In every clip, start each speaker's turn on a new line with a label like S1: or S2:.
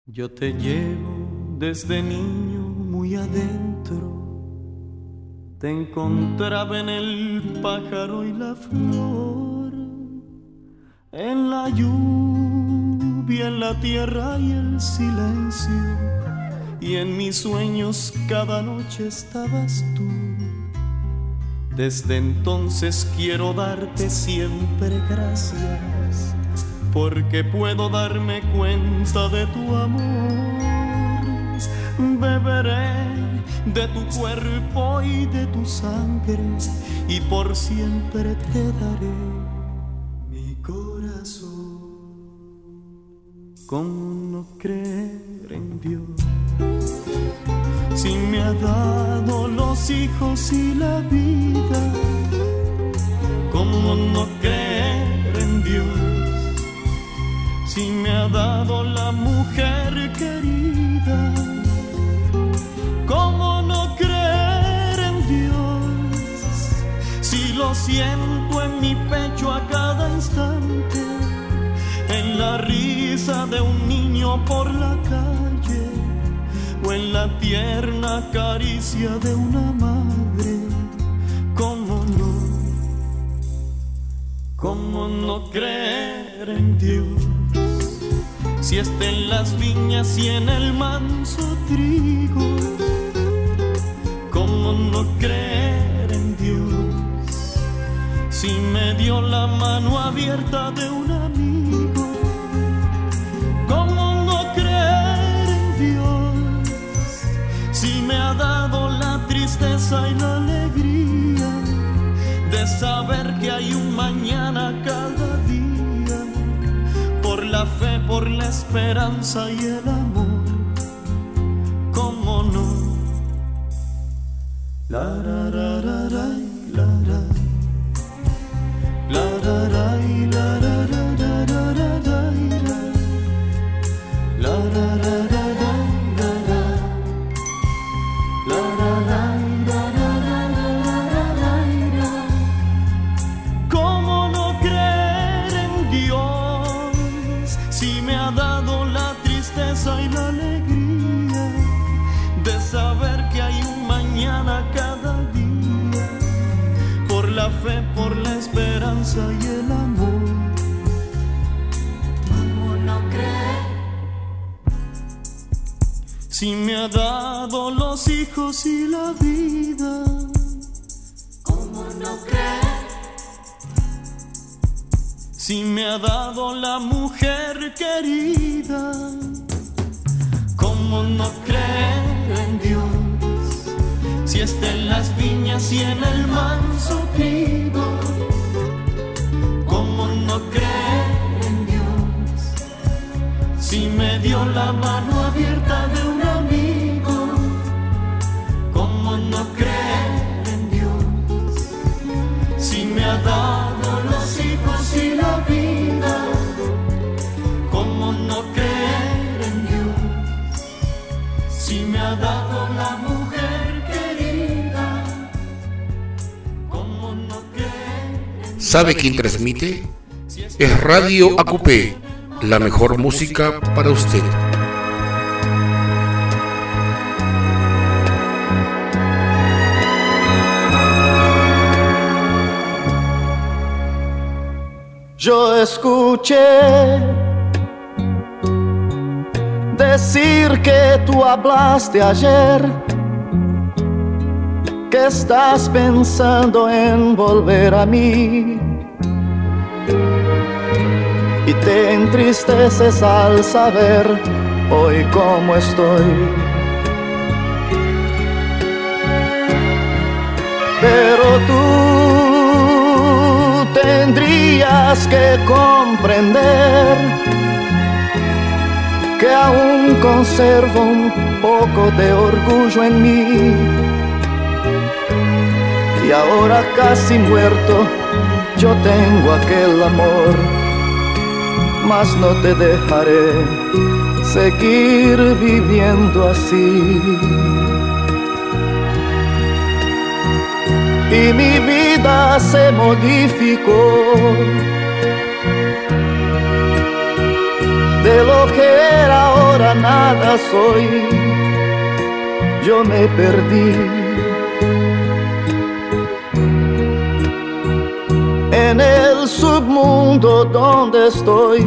S1: Yo te llevo desde niño muy adentro. Te encontraba en el pájaro y la flor, en la lluvia, en la tierra y el silencio. Y en mis sueños cada noche estabas tú. Desde entonces quiero darte siempre gracias, porque puedo darme cuenta de tu amor. Beberé de tu cuerpo y de tu sangre, y por siempre te daré mi corazón. ¿Cómo no creer en Dios si me ha dado los hijos y la vida? ¿Cómo no creer en Dios si me ha dado la mujer querida? ¿Cómo no creer en Dios si lo siento en mi pecho a cada instante, en la risa de un niño por la calle o en la tierna caricia de una madre? ¿Cómo no creer en Dios si está en las viñas y en el manso trigo? ¿Cómo no creer en Dios si me dio la mano abierta de un amigo? ¿Cómo no creer en Dios si me ha dado la tristeza y la alegría de saber que hay un mañana cada día? Por la fe, por la esperanza y el amor, ¿cómo no? La ra ra ra ra la ra, la ra ra la ra ra ra ra ra ra, la ra ra ra ra la ra, la ra ra ra ra ra ra. ¿Cómo no creer en Dios si me ha dado la tristeza y la alegría de saber que hay un mañana cada día? Por la fe, por la esperanza y el amor,
S2: ¿cómo no creer?
S1: si me ha dado los hijos y la vida.
S2: ¿Cómo no creer?
S1: Si me ha dado la mujer querida. ¿Cómo no creer en Dios si está en las viñas y en el manso trigo? ¿Cómo no creer en Dios si me dio la mano abierta de un amigo? ¿Cómo no creer en Dios si me ha dado los hijos y la vida? ¿Cómo no creer en Dios si me ha dado la mujer querida? ¿Cómo no creer en
S3: ¿Sabe quién transmite? Es Radio ACUPE, la mejor música para usted.
S4: Yo escuché decir que tú hablaste ayer, que estás pensando en volver a mí, y te entristeces al saber hoy cómo estoy. Pero tú tendrías que comprender que aún conservo un poco de orgullo en mí, y ahora casi muerto yo tengo aquel amor, mas no te dejaré seguir viviendo así. Y mi vida se modificó, de lo que era ahora nada. apenas hoy yo me perdí en el submundo donde estoy.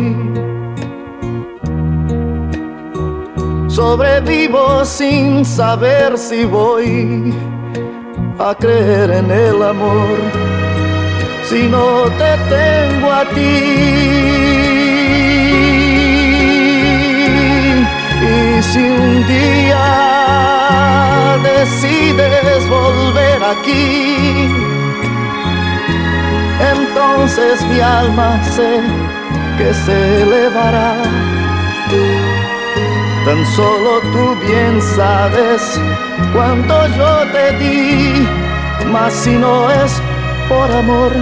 S4: Sobrevivo sin saber si voy a creer en el amor si no te tengo a ti. Y si un día decides volver aquí, entonces mi alma sé que se elevará. Tan solo tú bien sabes cuánto yo te di, mas si no es por amor,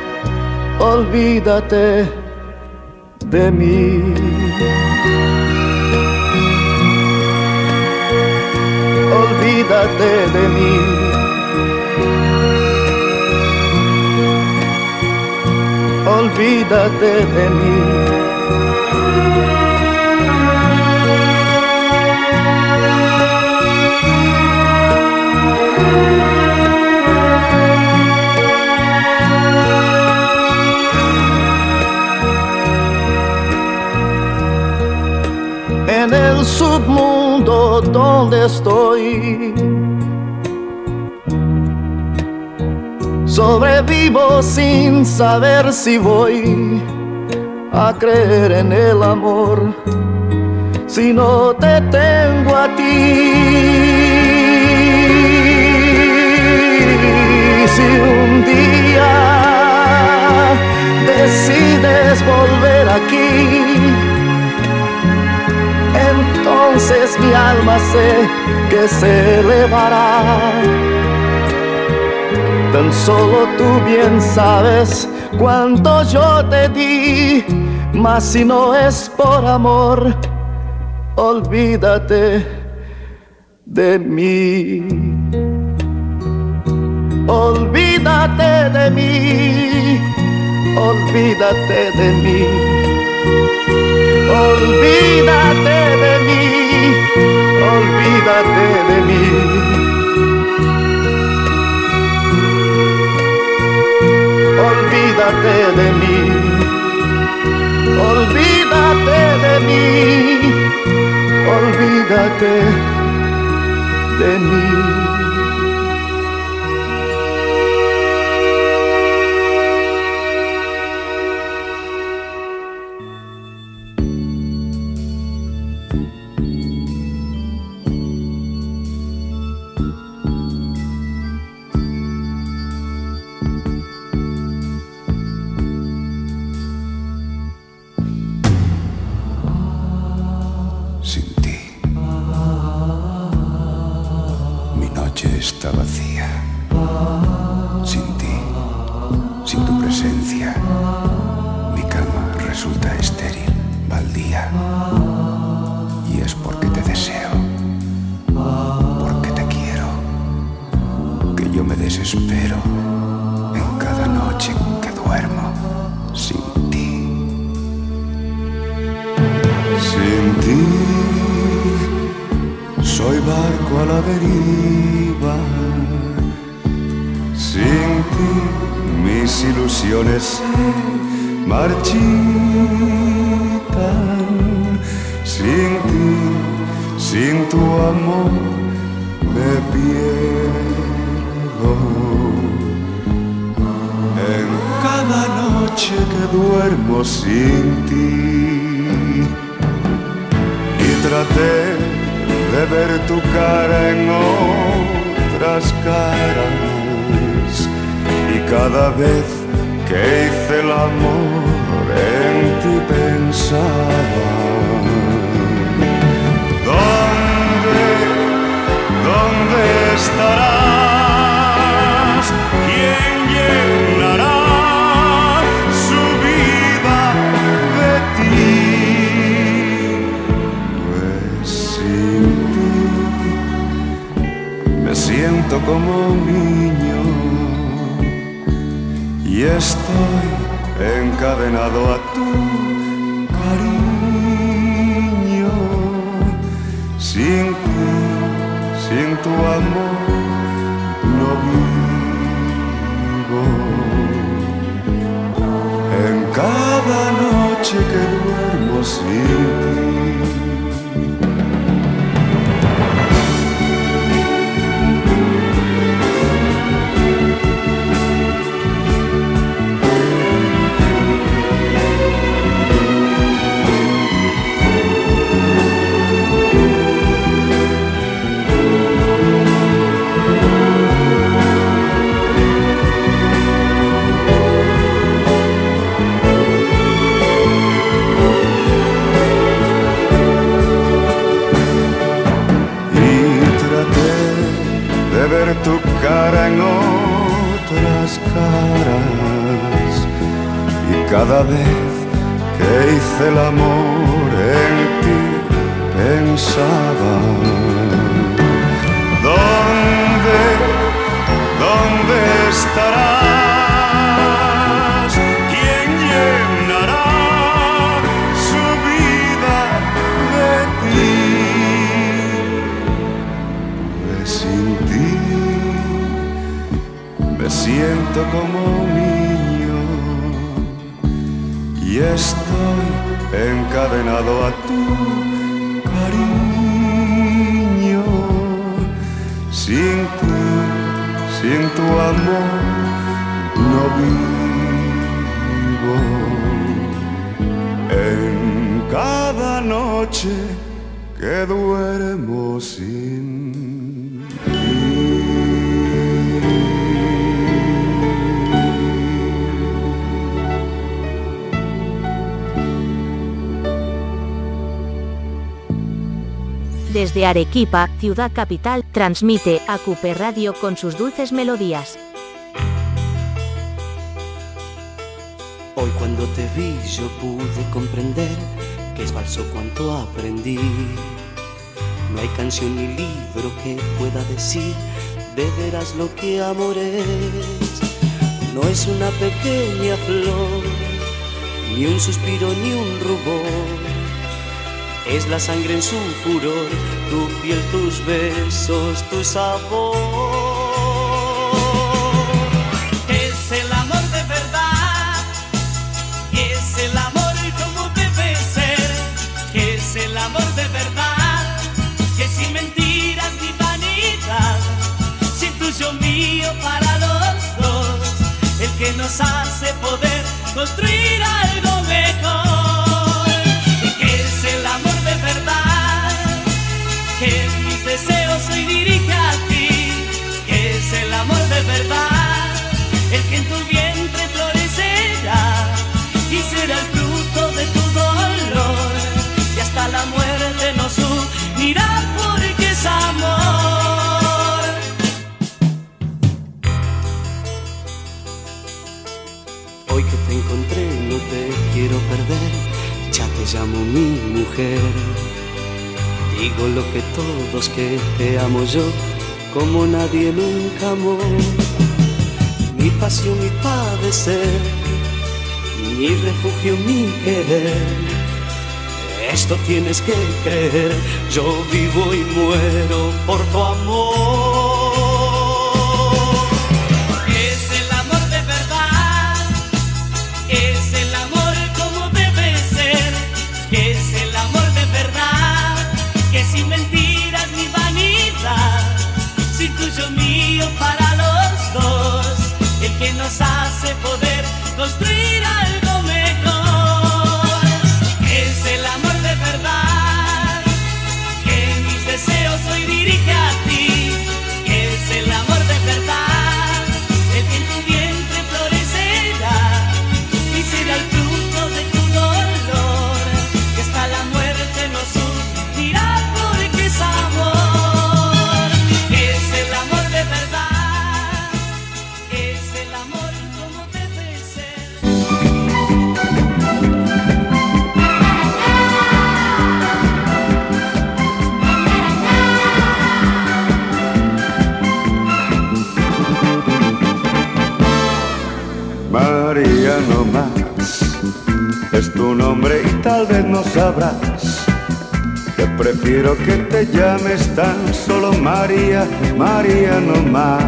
S4: olvídate de mí. Olvídate de mí. Olvídate de mí. En el submundo donde estoy, sobrevivo sin saber si voy a creer en el amor si no te tengo a ti. Si un día decides volver aquí, entonces mi alma sé que se elevará. Tan solo tú bien sabes cuánto yo te di, mas si no es por amor, olvídate de mí. Olvídate de mí. Olvídate de mí. Olvídate de mí, olvídate de mí. Olvídate de mí, olvídate de mí, olvídate de mí.
S5: Está vacía, sin ti, sin tu presencia, mi cama resulta estéril, baldía, y es porque te deseo, porque te quiero, que yo me desespero en cada noche que duermo sin ti. Sin ti soy barco a la deriva, sin ti mis ilusiones se marchitan, sin ti, sin tu amor me pierdo. En cada noche que duermo sin ti, y traté de ver tu cara en otras caras, y cada vez que hice el amor en ti pensaba: ¿Dónde estarás? ¿Quién llenará su vida de ti? Pues sin ti me siento como un niño y estoy encadenado a tu cariño. sin tu amor no vivo. En cada noche que duermo sin ti. Ver tu cara en otras caras, y cada vez que hice el amor en ti pensaba: ¿Dónde estarás? ¿Quién llenará su vida de ti? Pues sin ti me siento como un niño y estoy encadenado a tu cariño. Sin ti, sin tu amor no vivo. En cada noche que duermo sin ti.
S6: Desde Arequipa, ciudad capital, transmite ACUPE Radio con sus dulces melodías.
S1: Hoy cuando te vi yo pude comprender que es falso cuanto aprendí. No hay canción ni libro que pueda decir de veras lo que amor es. No es una pequeña flor, ni un suspiro ni un rubor. Es la sangre en su furor, tu piel, tus besos, tu sabor. Es el amor de verdad, es el amor como debe ser. Es el amor de verdad, que sin mentiras ni vanidad, sin tuyo mío para los dos, el que nos hace poder construir algo mejor. Que mis deseos hoy dirige a ti, que es el amor de verdad, el que en tu vientre florecerá y será el fruto de tu dolor, y hasta la muerte nos unirá porque es amor. Hoy que te encontré no te quiero perder, ya te llamo mi mujer. Digo lo que todos, que te amo yo como nadie nunca amó. Mi pasión, mi padecer, mi refugio, mi querer. Esto tienes que creer, yo vivo y muero por tu amor. Es el amor de verdad, es el amor como debe ser, que es el amor de verdad, que sin mentiras ni vanidad, sin tuyo mío para los dos, el que nos hace poder construir algo mejor. Es el amor de verdad, que mis deseos hoy dirige a ti, que es el amor de verdad, el que en tu vientre florecerá y será el fruto de tu dolor, que hasta la muerte nos unirá. Amor, es el amor de verdad, es el amor como debe ser.
S5: María no más es tu nombre y tal vez no sabrás Te prefiero que te llames tan solo María, María no más.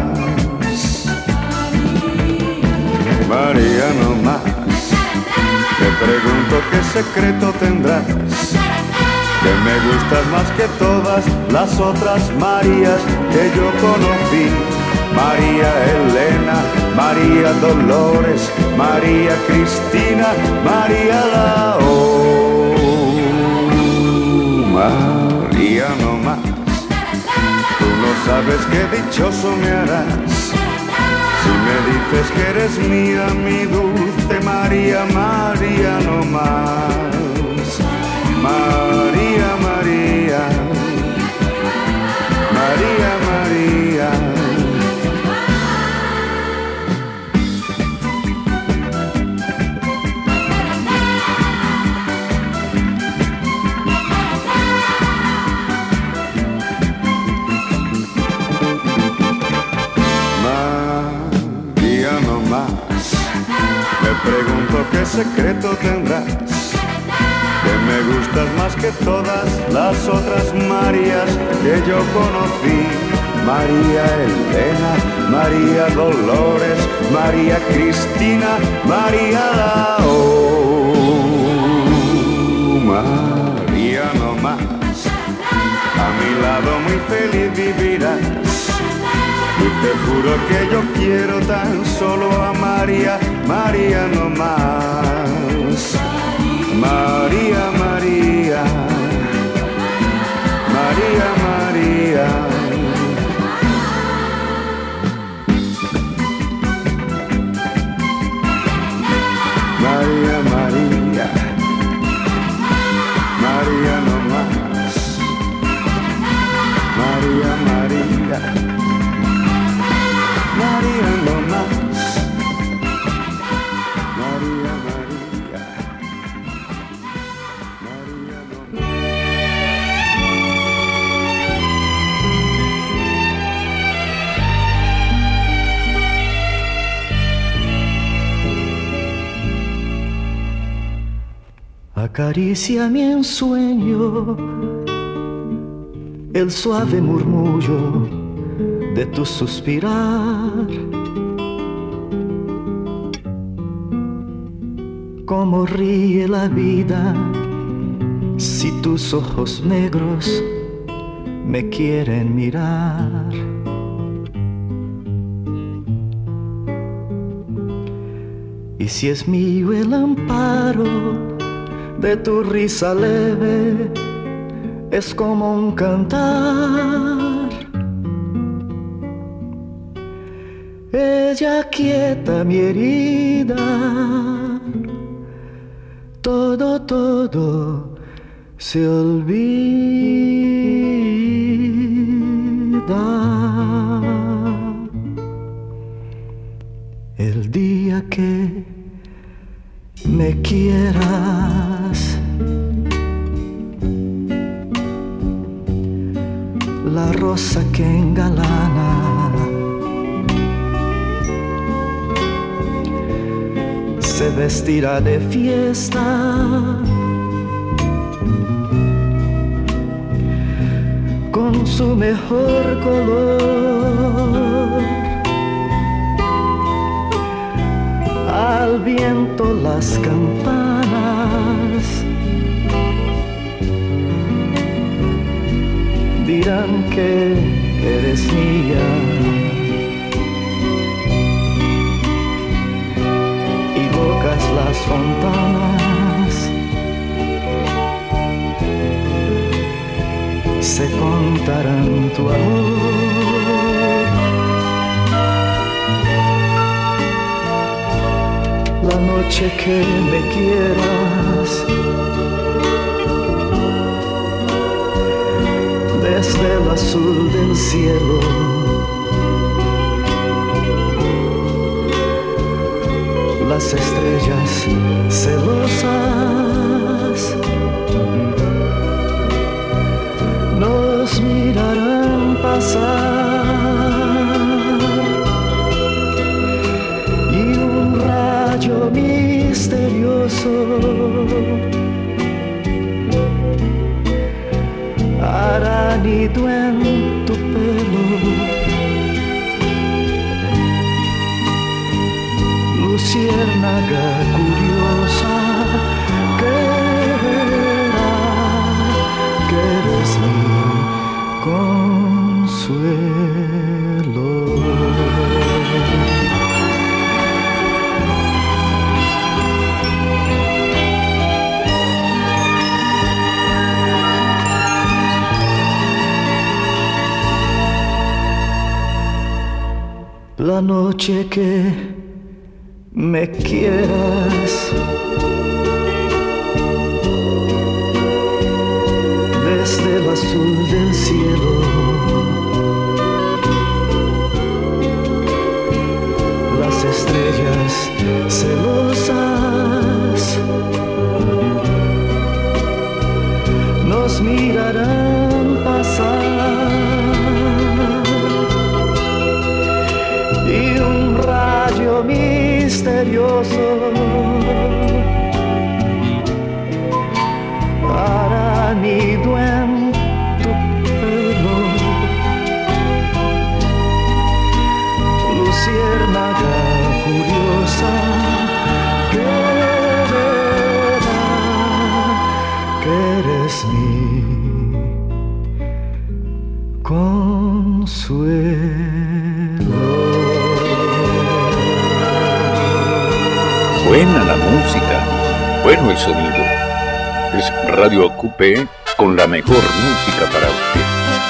S5: María no más. Te pregunto qué secreto tendrás, que me gustas más que todas las otras Marías que yo conocí. María Elena, María Dolores, María Cristina, María Lao. María no más. Tú no sabes qué dichoso me harás si me dices que eres mía, mi dulce María, María no más. María, María, María, María. María no más. Me pregunto qué secreto tendrás, que me gustas más que todas las otras Marías que yo conocí. María Elena, María Dolores, María Cristina, María Lao. María no más. A mi lado muy feliz vivirás, y te juro que yo quiero tan solo a María, María no más. María, María, María, María. María, María, María no más. María, María, María no más. María, María, María no más.
S4: Acaricia mi ensueño el suave murmullo de tu suspirar. Cómo ríe la vida si tus ojos negros me quieren mirar. Y si es mío el amparo de tu risa leve, es como un cantar. Ella quieta mi herida, todo, todo se olvida. El día que me quieras, la rosa que engalana se vestirá de fiesta, con su mejor color. Al viento las campanas dirán que eres mía, y bocas las fontanas se contarán tu amor. La noche que me quieras, desde el azul del cielo, las estrellas celosas nos mirarán pasar, y un rayo misterioso hará nido en tu pelo. Luciérnaga curiosa, que eres mi consuelo. La noche que me quieras, desde el azul del cielo, las estrellas celosas nos mirarán pasar. Y un rayo misterioso hará nido en tu pelo. Luciérnaga curiosa, que eres mi consuelo.
S7: Buena la música, bueno el sonido. Es Radio Acupé con la mejor música para usted.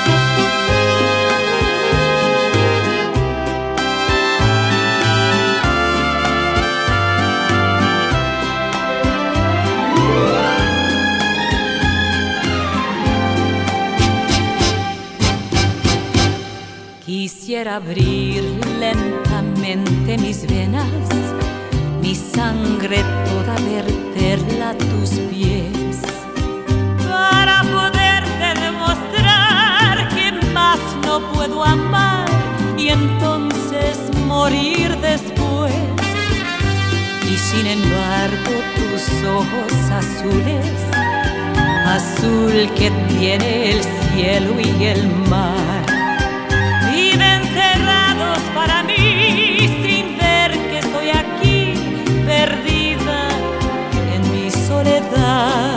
S2: Quisiera abrir lentamente mis venas, mi sangre toda verterla a tus pies, para poderte demostrar que más no puedo amar y entonces morir después. Y sin embargo tus ojos azules, azul que tiene el cielo y el mar, viven cerrados para mí sin ver que estoy aquí perdida en mi soledad.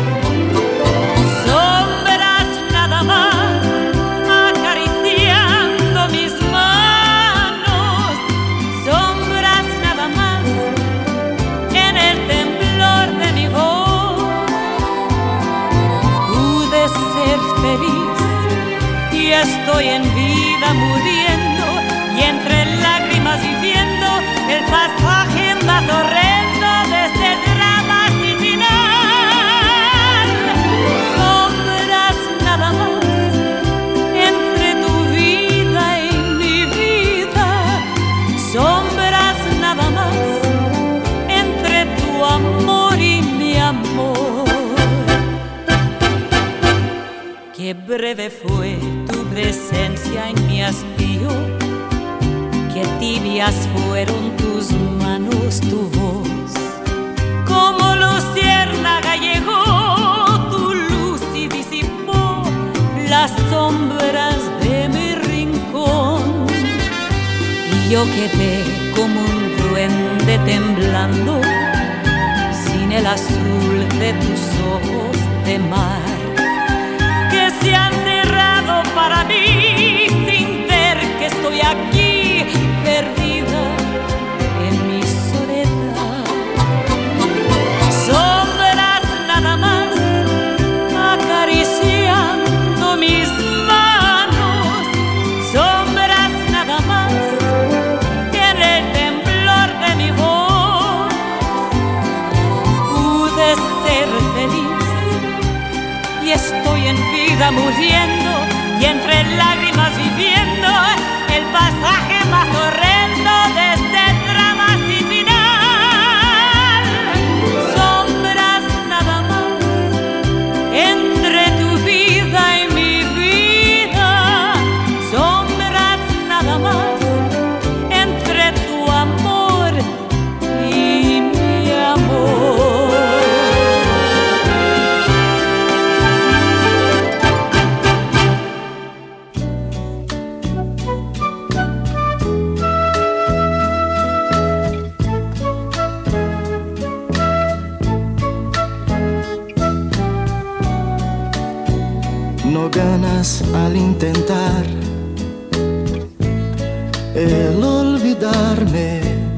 S2: Sombras nada más acariciando mis manos, sombras nada más en el temblor de mi voz. Pude ser feliz y estoy en vida muriendo y entre lágrimas viviendo el pasaje más horrendo de este drama sin final. Sombras nada más entre tu vida y mi vida, sombras nada más entre tu amor y mi amor. Qué breve fue tu presencia en mi hastío, qué tibias fueron tus manos, tu voz. Como luciérnaga llegó tu luz y disipó las sombras de mi rincón. Y yo quedé como un duende temblando, sin el azul de tus ojos de mar, que se han cerrado para mí sin ver que estoy aquí perdida en mi soledad. Sombras nada más acariciando mis manos, sombras nada más en el temblor de mi voz. Pude ser feliz y estoy en vida muriendo y entre lágrimas viviendo el pasaje más horrendo de este drama sin final. Sombras nada más entre tu vida y mi vida, sombras nada más entre tu amor y mi amor.
S4: no ganas al intentar el olvidarme.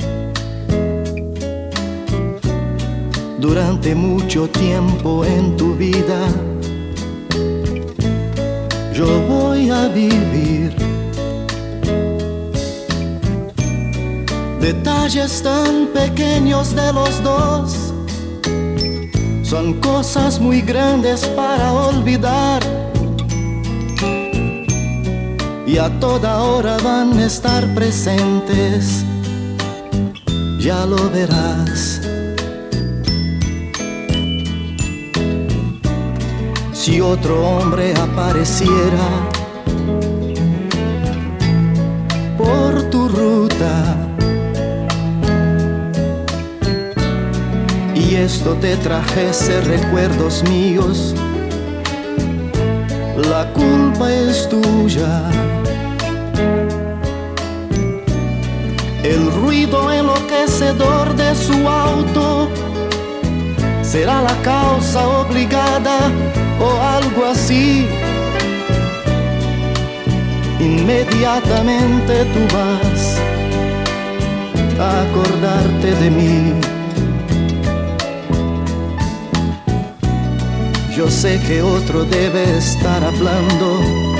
S4: Durante mucho tiempo en tu vida yo voy a vivir detalles tan pequeños de los dos. Son cosas muy grandes para olvidar y a toda hora van a estar presentes, ya lo verás. Si otro hombre apareciera por tu ruta y esto te trajese recuerdos míos, la culpa es tuya. El ruido enloquecedor de su auto será la causa obligada o algo así. Inmediatamente tú vas a acordarte de mí. Yo sé que otro debe estar hablando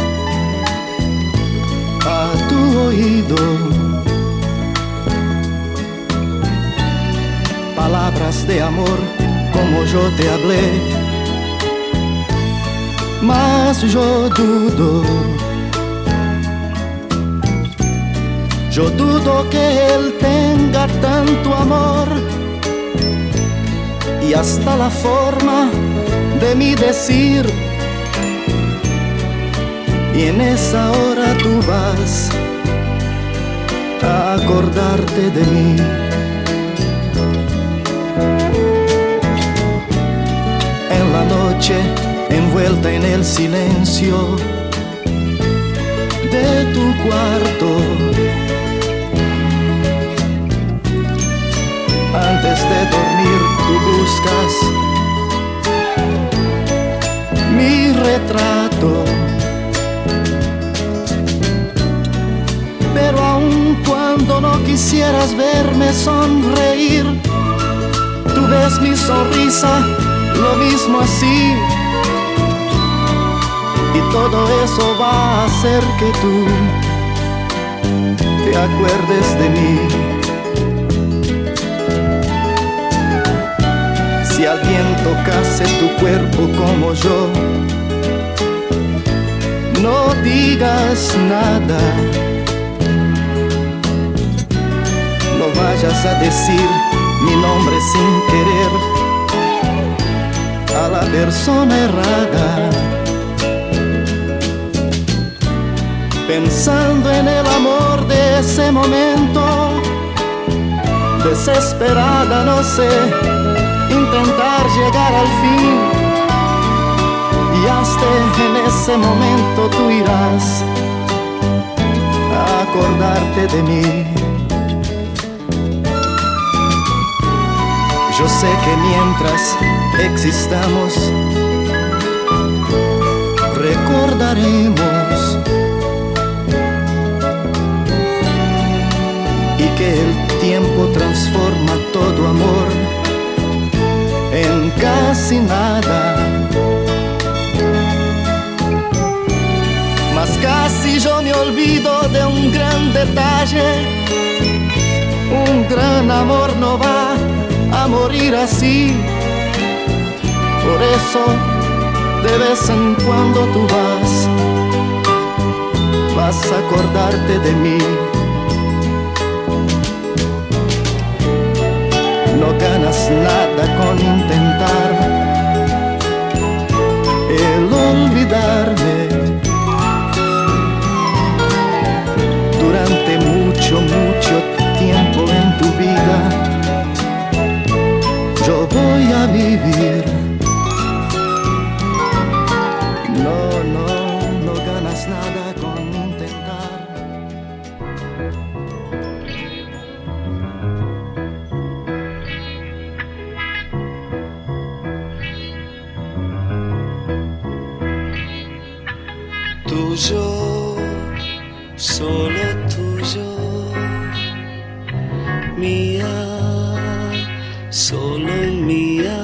S4: a tu oído, palabras de amor como yo te hablé, mas yo dudo que él tenga tanto amor y hasta la forma de mi decir, y en esa hora tú vas a acordarte de mí. En la noche, envuelta en el silencio de tu cuarto, antes de dormir tú buscas mi retrato, pero aun cuando no quisieras verme sonreír, tú ves mi sonrisa lo mismo así, y todo eso va a hacer que tú te acuerdes de mí. Si alguien tocase tu cuerpo como yo, no digas nada, no vayas a decir mi nombre sin querer a la persona errada. Pensando en el amor de ese momento, desesperada, no sé, intentar llegar al fin, y hasta en ese momento tú irás a acordarte de mí. Yo sé que mientras existamos recordaremos, y que el tiempo transforma todo amor en casi nada. Mas casi yo me olvido de un gran detalle. Un gran amor no va a morir así. Por eso de vez en cuando tú vas a acordarte de mí. No ganas nada con intentar el olvidarme. Durante mucho tiempo en tu vida yo voy a vivir. No ganas nada con intentar.
S8: tuyo, solo tuyo, mía, solo mía,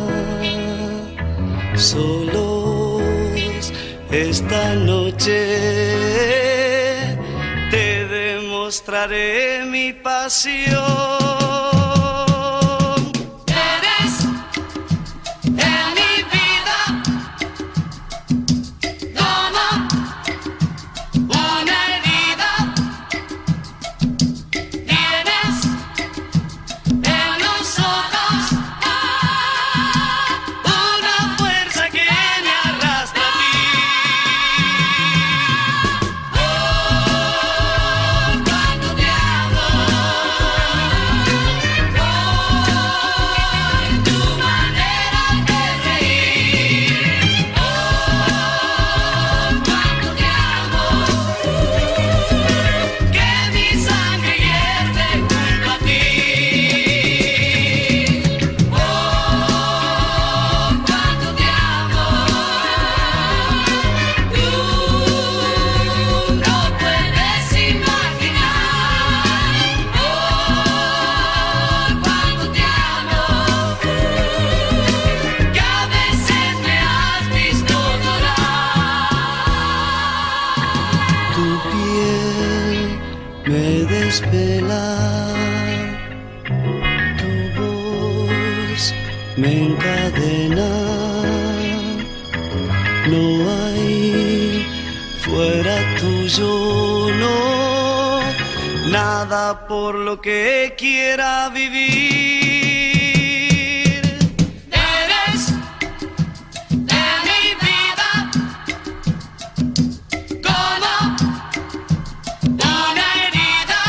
S8: solos esta noche te demostraré mi pasión. Por lo que quiera vivir. Eres de mi vida como una herida.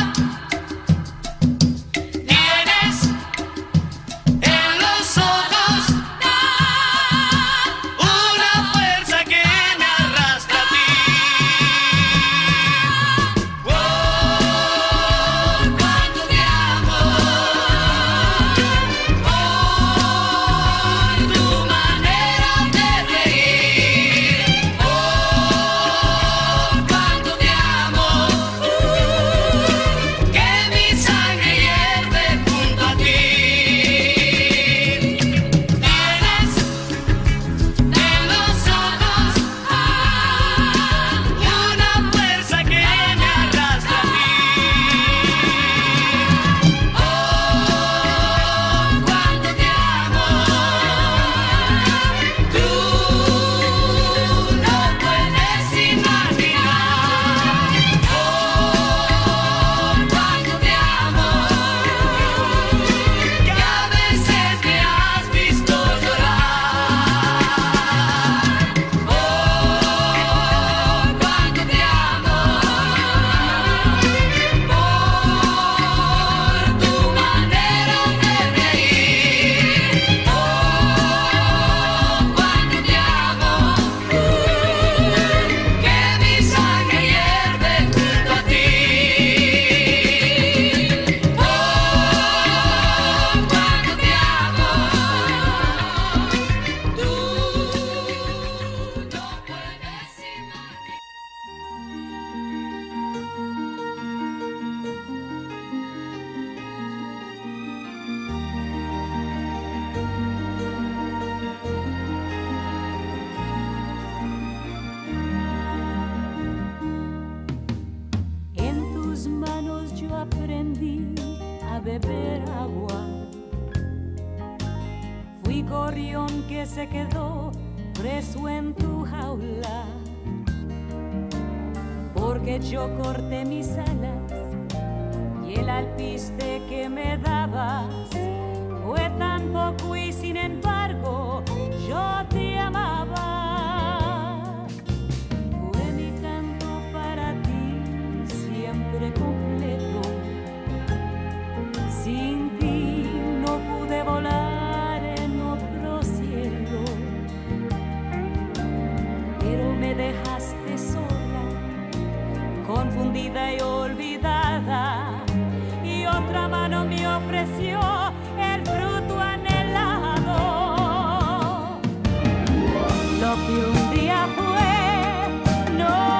S8: Tienes en los ojos una fuerza que me arrastra a ti.
S2: beber agua. Fui gorrión que se quedó preso en tu jaula, porque yo corté mis alas y el alpiste que me dabas fue tan poco y sin embargo yo te amaba. Fue mi canto para ti siempre completo. Sin ti no pude volar en otro cielo, pero me dejaste sola, confundida y olvidada, y otra mano me ofreció el fruto anhelado. Lo que un día fue no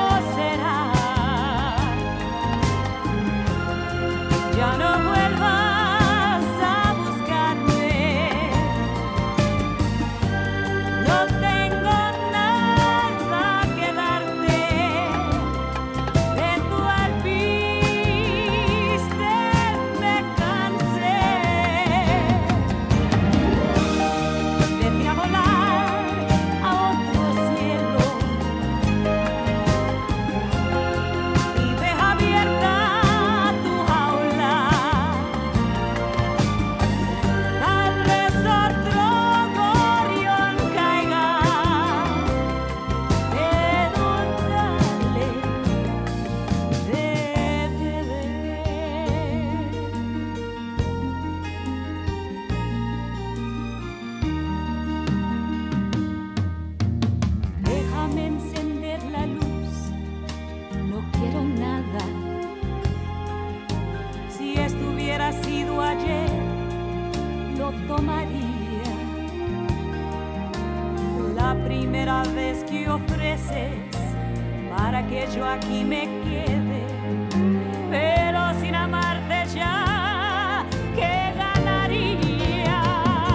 S2: dices para que yo aquí me quede, pero sin amarte ya, ¿qué ganaría?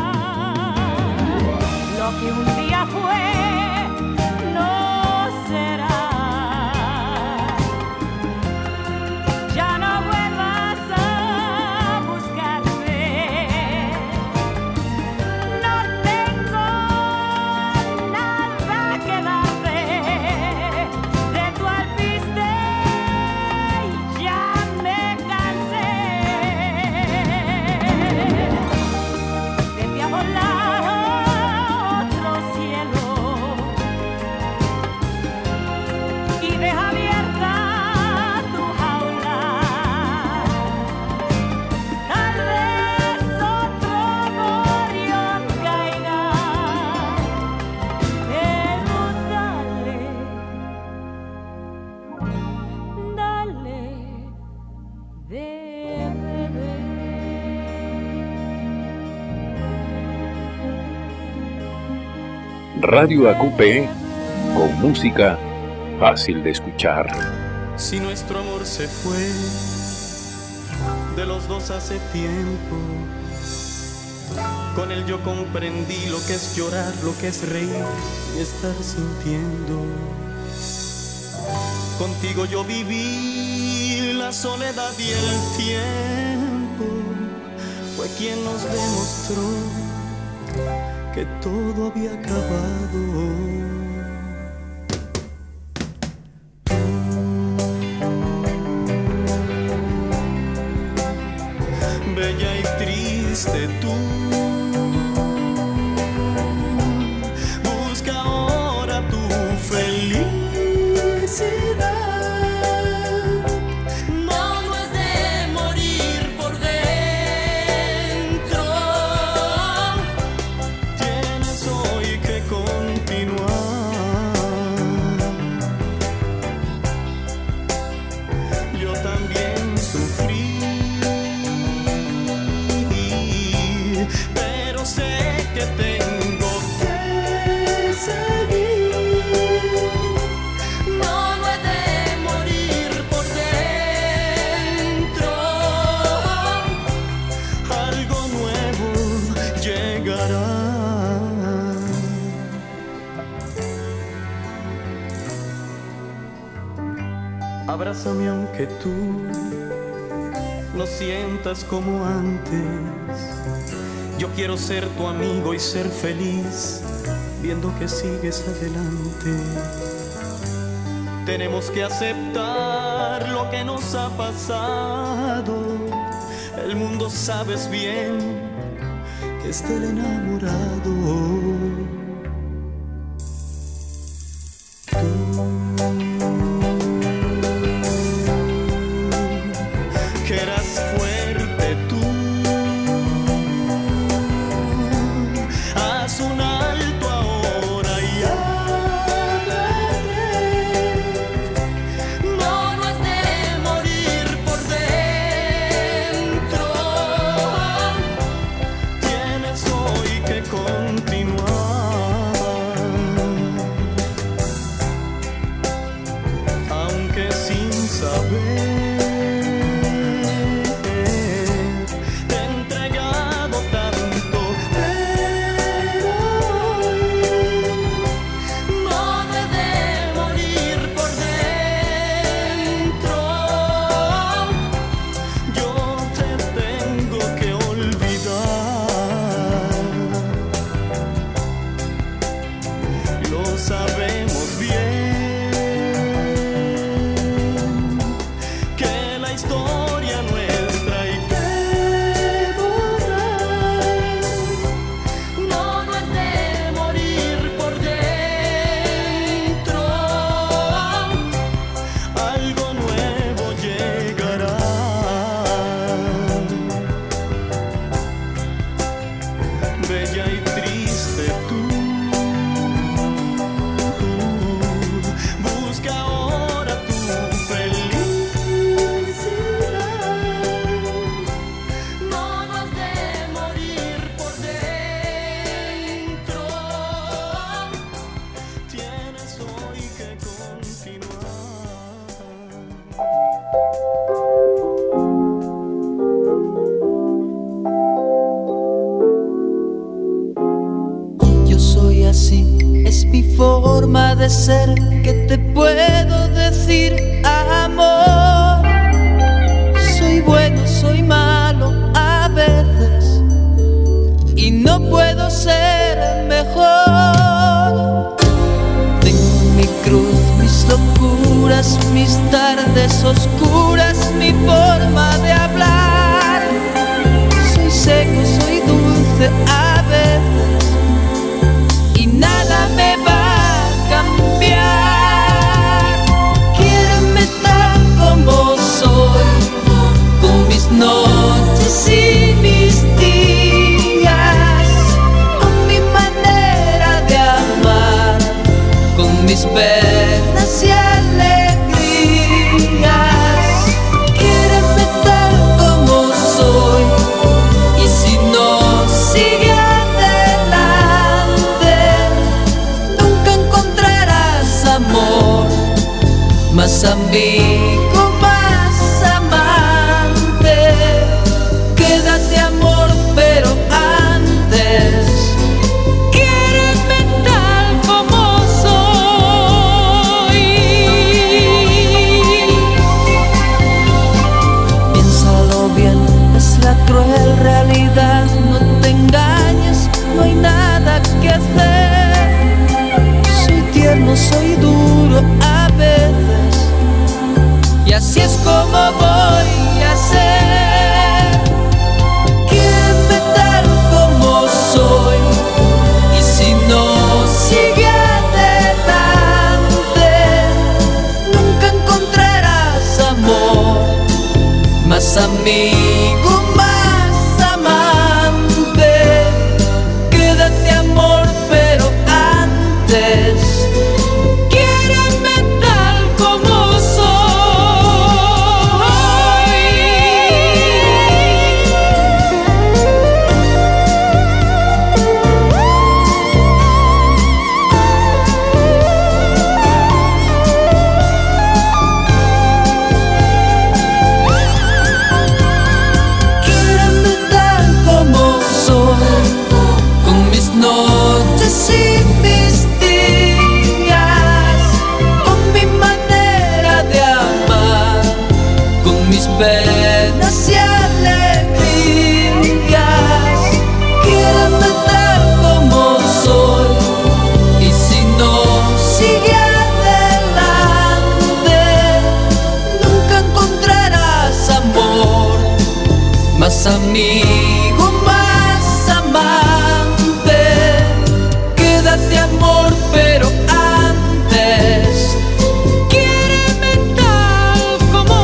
S2: Lo que un día fue no será. Ya no vuelvas a buscarme. No tengo nada que darte. De tu alpiste ya me cansé. Vete a volar a otro cielo y deja abierta tu jaula. Tal vez otro gorrión caiga, pero dale de beber.
S7: Radio AQP con música fácil de escuchar.
S1: Si nuestro amor se fue de los dos hace tiempo, con él yo comprendí lo que es llorar, lo que es reír y estar sintiendo. Contigo yo viví la soledad y el tiempo, fue quien nos demostró que todo había acabado. Bella y triste tú, busca ahora tu felicidad. No has de morir por dentro, tienes hoy que continuar. Yo también sufrí, pero sé que tengo que seguir. No he de morir por dentro, algo nuevo llegará. Abrázame aunque tú no sientas como antes. Yo quiero ser tu amigo y ser feliz, viendo que sigues adelante. Tenemos que aceptar lo que nos ha pasado. El mundo sabes bien que es del enamorado. Que eras fuerte tú, haz un alto ahora y ábrete. No has de morir por dentro, tienes hoy que continuar. Aunque sin saber sabemos bien que
S9: puede ser que te puedo decir amor. Soy bueno, soy malo a veces y no puedo ser mejor. Tengo mi cruz, mis locuras, mis tardes oscuras, mi forma de hablar. Soy seco, soy dulce a veces y nada me va a cambiar. Quiéreme tal como soy, con mis noches y mis días, con mi manera de amar, con mis penas y alegrías. Quiéreme tal como soy, y si no sigue adelante, nunca encontrarás amor, más amigo, más amante. Quédate amor, pero antes quiéreme tal como soy. Piénsalo bien, es la cruel realidad. No te engañes, no hay nada que hacer. Soy tierno, soy duro a veces, y así es como voy a ser. Quiéreme tal como soy, y si no sigue adelante, nunca encontrarás amor, más amigo, más amante. Quédate amor, pero antes quiéreme tal como soy. Quiéreme tal como soy, con mis noches y mis días, con mi manera de amar, con mis penas y alegrías. Quiéreme tal como soy, y si no sigue adelante, nunca encontrarás amor, más amigo, más amante. Quédate amor, pero antes quiéreme tal como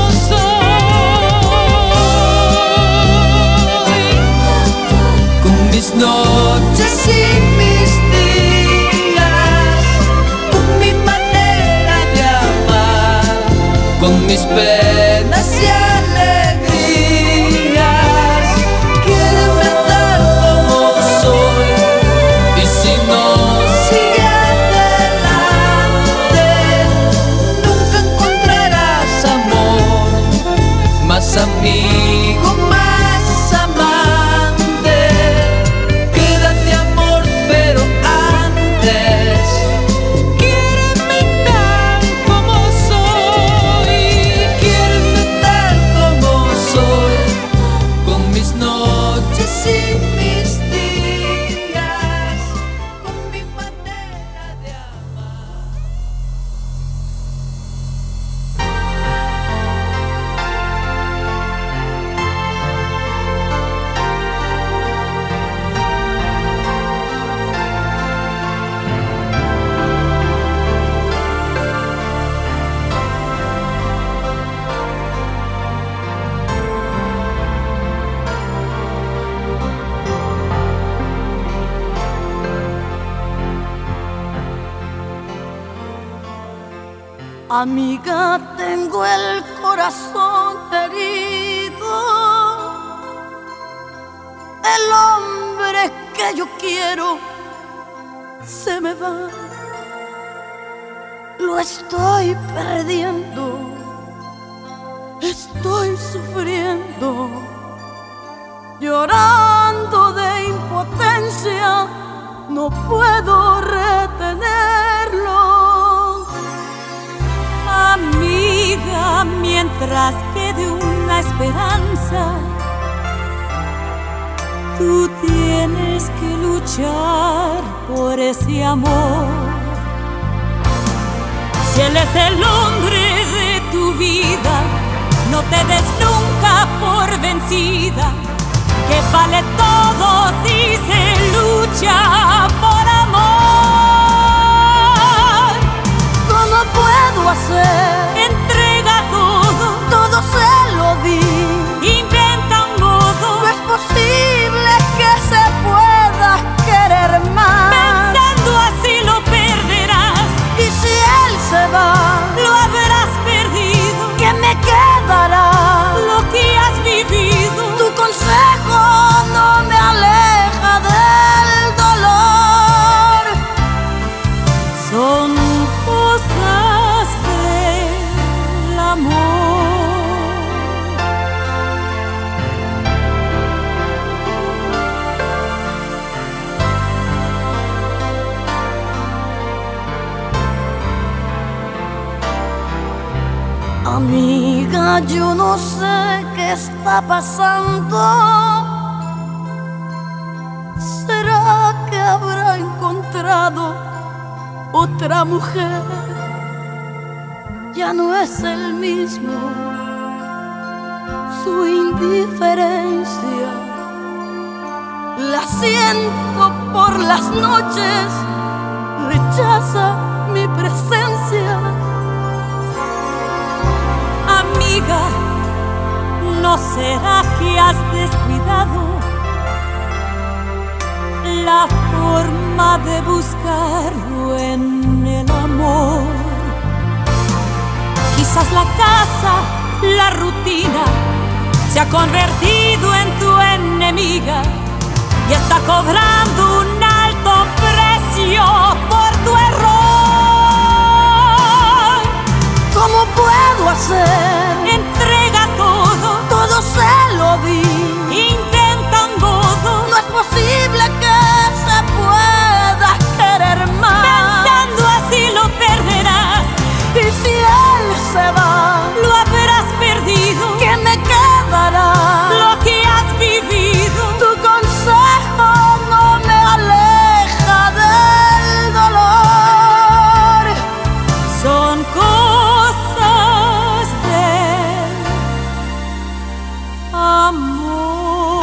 S9: soy, con mis noches y mis días, con mi manera de amar, con mis penas y alegrías. Quiéreme tal como soy, y si no sigue adelante, nunca encontrarás amor, más amigo, más amante. Quédate amor, pero antes quiéreme tal como soy. Quiéreme tal como soy, con mis noches y mis días, con mi manera de amar.
S10: Amiga, tengo el corazón herido. El hombre que yo quiero se me va. Lo estoy perdiendo, estoy sufriendo, llorando de impotencia, no puedo retenerlo.
S2: vida mientras quede una esperanza. Tú tienes que luchar por ese amor. Si él es el hombre de tu vida, no te des nunca por vencida, que vale todo si se lucha por amor.
S10: ¿Cómo puedo hacer?
S2: Entrega todo,
S10: todo se lo di.
S2: Inventa un modo,
S10: no es posible que se pueda querer más.
S2: Pensando así lo perderás.
S10: Y si él se va,
S2: lo habrás perdido.
S10: ¿Qué me quedará?
S2: Lo que has vivido.
S10: Tu consejo no me aleja del dolor.
S2: Son cosas del amor.
S10: Amiga, yo no sé qué está pasando. ¿Será que habrá encontrado otra mujer? Ya no es el mismo. Su indiferencia la siento por las noches. Rechaza mi presencia.
S2: Amiga, ¿no será que has descuidado la forma de buscarlo en el amor? Quizás la casa, la rutina, se ha convertido en tu enemiga y está cobrando un alto precio por tu error.
S10: ¿Cómo puedo hacer?
S2: Entrega todo,
S10: todo se lo di.
S2: Intenta un modo,
S10: no es posible que se pueda querer más.
S2: Pensando así lo perderás.
S10: Y si él se va,
S2: lo habrás perdido.
S10: ¿Qué me quedará?
S2: Lo que has vivido.
S10: Tu consejo no me aleja del dolor.
S2: Son cosas del amor.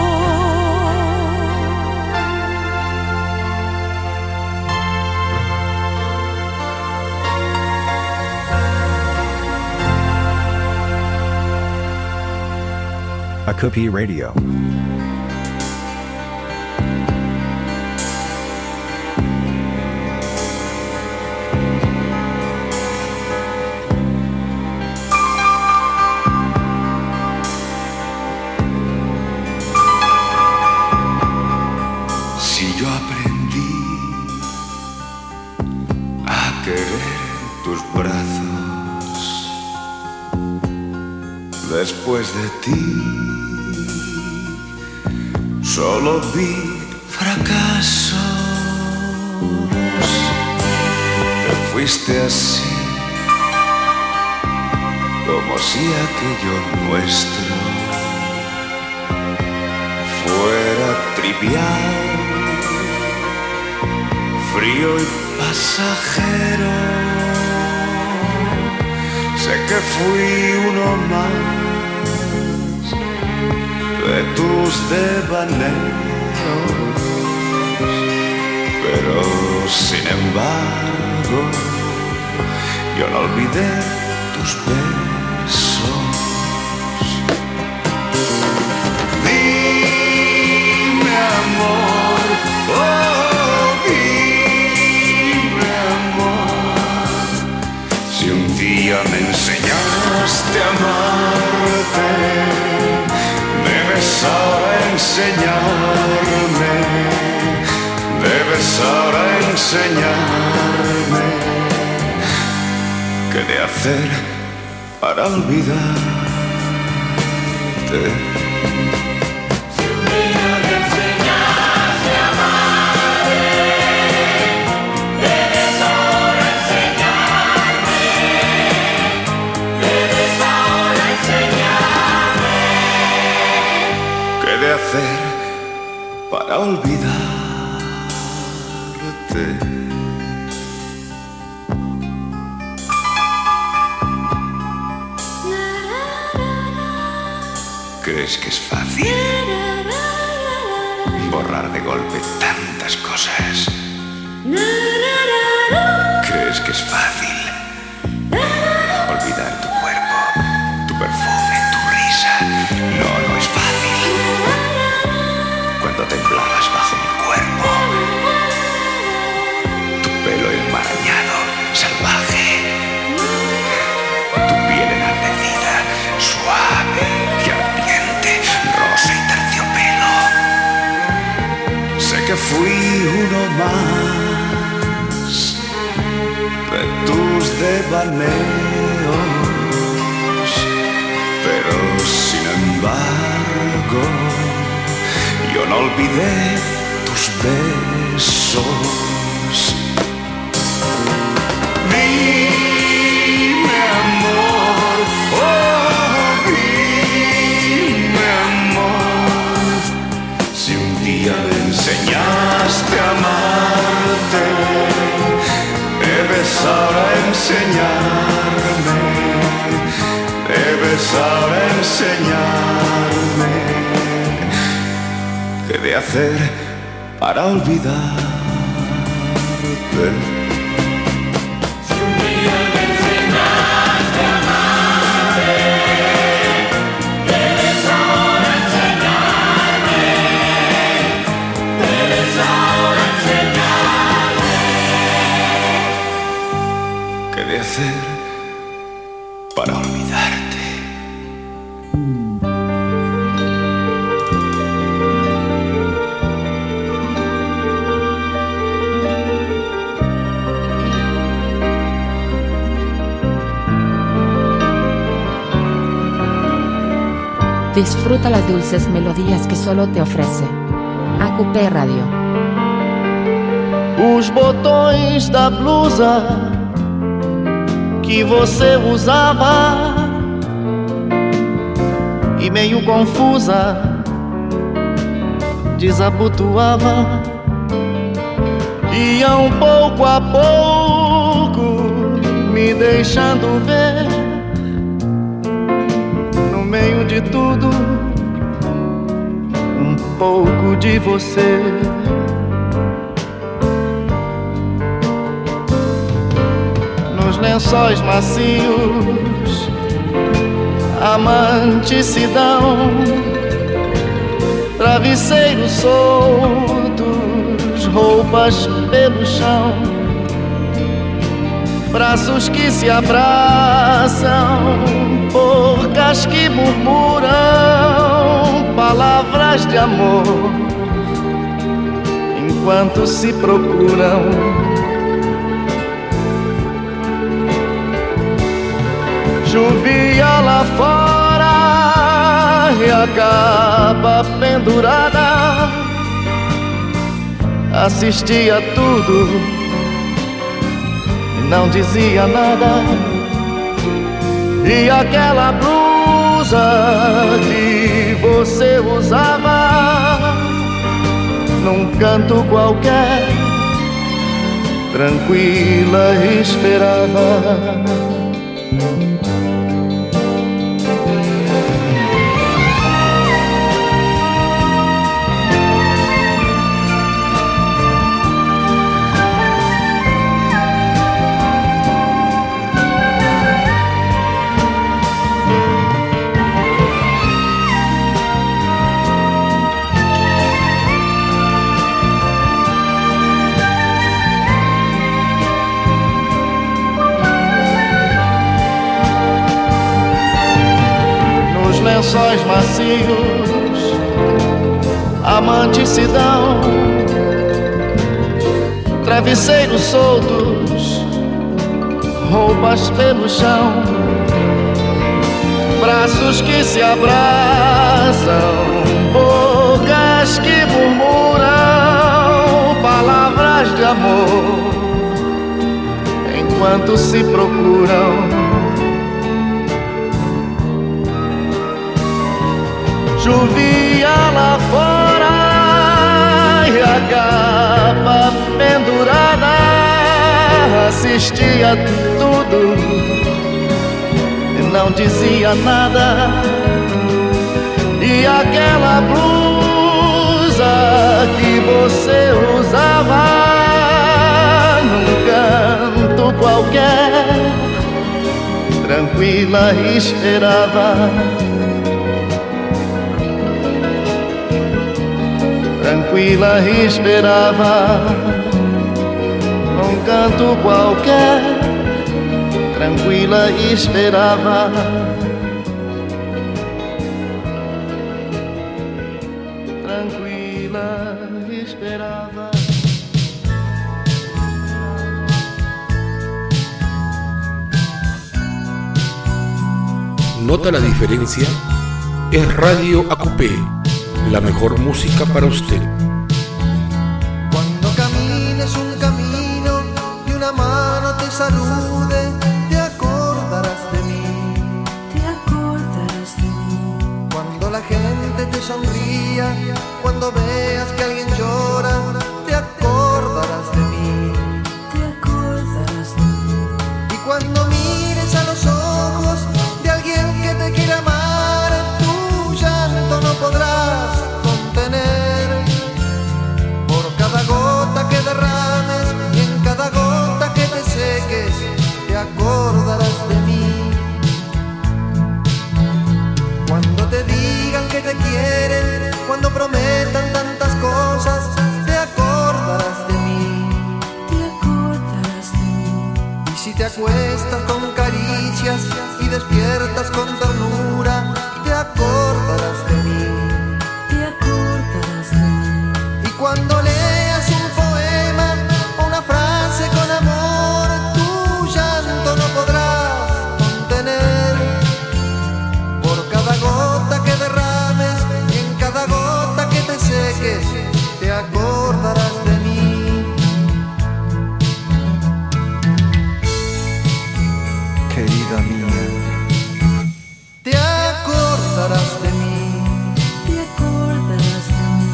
S11: Akupi Radio.
S5: Si yo aprendí a querer tus brazos después de ti, solo vi fracasos. Te fuiste así, como si aquello nuestro fuera trivial, frío y pasajero. Sé que fui uno más de tus devaneos, pero sin embargo yo no olvidé tus besos. Dime amor, oh dime amor, si un día me enseñaste a amarte, debes ahora enseñarme, debes ahora enseñarme qué de hacer para olvidarte.
S1: Si un día me enseñaste a amarte, debes ahora enseñarme, debes
S5: olvidarte. ¿Crees que es fácil borrar de golpe tantas cosas? ¿Crees que es fácil olvidar tu cuerpo, tu perfume, tu risa? No, no es fácil. Cuando temblabas bajo mi cuerpo, tu pelo enmarañado, salvaje, tu piel enardecida, suave y ardiente, rosa y terciopelo. Sé que fui uno más de tus devaneos, pero sin embargo yo no olvidé tus besos. Dime amor, oh dime amor, si un día me enseñaste a amarte, debes ahora enseñarme, debes ahora enseñarme qué de hacer para olvidarte.
S1: Si un día me enseñaste a amarte, debes ahora enseñarme, debes ahora enseñarme
S5: ¿Qué de hacer para olvidarte?
S11: Disfruta las dulces melodías que solo te ofrece ACUP Radio.
S4: Os botões da blusa que você usava e meio confusa desabotoava, iam pouco a pouco me deixando ver no meio de tudo um pouco de você. Nos lençóis macios amantes se dão, travesseiros soltos, roupas pelo chão, braços que se abraçam, bocas que murmuram palavras de amor enquanto se procuram. Chovia lá fora e a capa pendurada, assistia tudo e não dizia nada. E aquela blusa que você usava num canto qualquer, tranquila esperava. Lençóis macios, amantes se dão, travesseiros soltos, roupas pelo chão, braços que se abraçam, bocas que murmuram palavras de amor enquanto se procuram. Chovia lá fora resistia tudo e não dizia nada. E aquela blusa que você usava num canto qualquer, tranquila esperava. Tranquila esperava num canto qualquer, tranquila esperava. Tranquila esperava.
S3: ¿Nota la diferencia? Es Radio ACUPE, la mejor música para usted.
S12: Cuando camines un camino y una mano te salude, te acordarás de mí.
S10: Te acordarás de mí.
S12: Cuando la gente te sonría, cuando veas que alguien llora, te acordarás de mí.
S10: Te acordarás de mí.
S12: Y cuando mires a los ojos de alguien que te quiere amar, tu llanto no podrás contener. Por cada gota que derrames y en cada gota que te seques, te acordarás de mí. Cuando te digan que te quieren, cuando prometan tantas cosas, te acordarás de mí.
S10: Te acordarás de mí.
S12: Y si te acuestas con caricias y despiertas con ternura, te acordarás de mí.
S10: Te acordarás de mí.
S12: Y cuando leas un poema o una frase con amor, tu llanto no podrás contener. Por cada gota que derrames y en cada gota que te seques, te acordarás de mí. Querida mía, te acordarás de mí.
S10: Te acordarás de mí.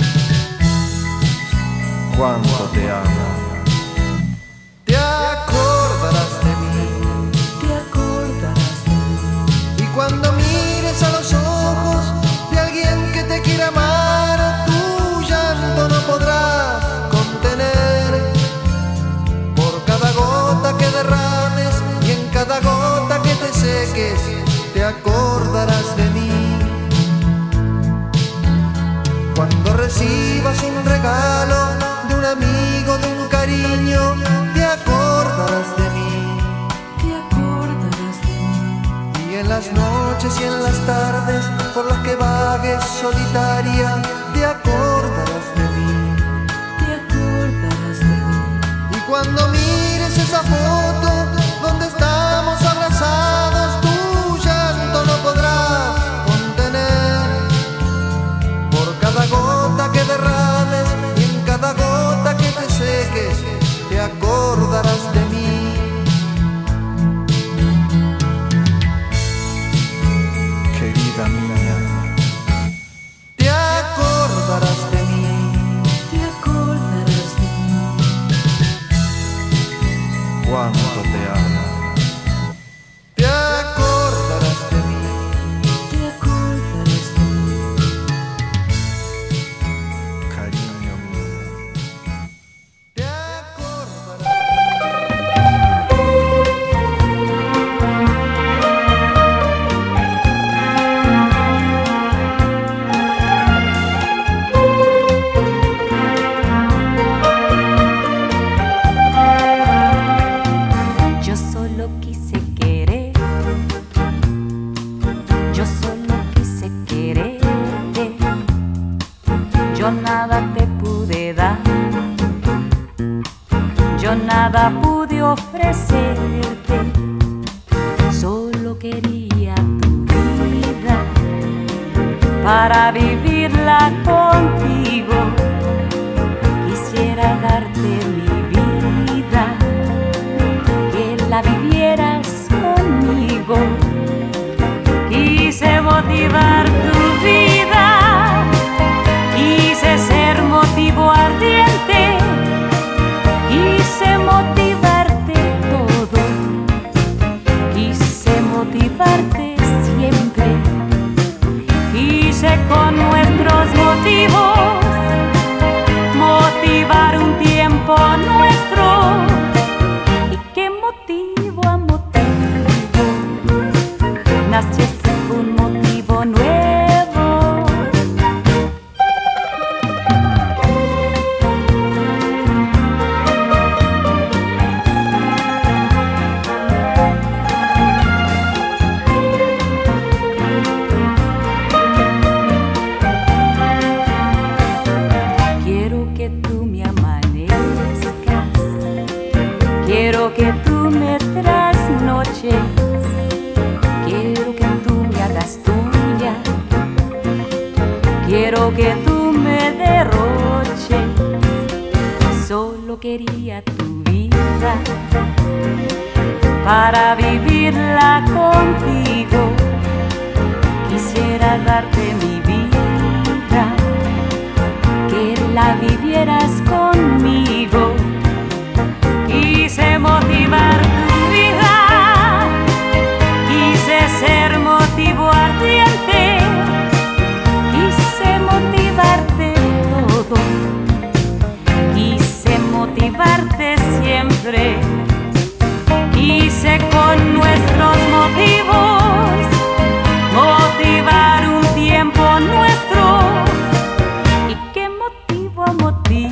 S12: Cuánto te amo. Te acordarás de mí.
S10: Te acordarás de mí.
S12: Y cuando mires a los ojos de alguien que te quiere amar, tu llanto no podrás contener. Por cada gota que derrames y en cada gota que te seques, te acordarás de mí. Cuando recibas un regalo de un amigo, de un cariño, te acordarás de mí.
S10: Te acordarás de mí.
S12: Y en las noches y en las tardes por las que vagues solitaria, te acordarás de mí.
S10: Te acordarás de mí.
S12: Y cuando mires esa foto donde estamos abrazados, tu llanto no podrás contener. Por cada gota que derrames y en cada gota que te seques, te acordarás de mí. Querida mía, te acordarás de mí.
S10: Te acordarás de mí.
S12: Cuánto te amo. Te acordarás de mí.
S10: Te acordarás de mí.
S12: Cariño mío, te acordarás.
S2: Yo solo quise querer, yo solo quise quererte, yo nada te pude dar, yo nada pude ofrecerte, solo quería tu vida para vivirla contigo, quisiera darte mi vida, que la vivieras conmigo. Quise motivar tu vida, quise ser motivo ardiente, quise motivarte motivarte siempre. Quise con nuestros motivos motivar un tiempo nuestro. ¿Y qué motivo a motivo naciese un motivo nuevo? Que tú me trasnoches, quiero que tú me hagas tuya, quiero que tú me derroches. Solo quería tu vida para vivirla contigo. Quisiera darte mi vida, que la vivieras conmigo. Quise motivar tu vida, quise ser motivo ardiente, quise motivarte todo, quise motivarte siempre, quise con nuestros motivos motivar un tiempo nuestro. ¿Y qué motivo a motivo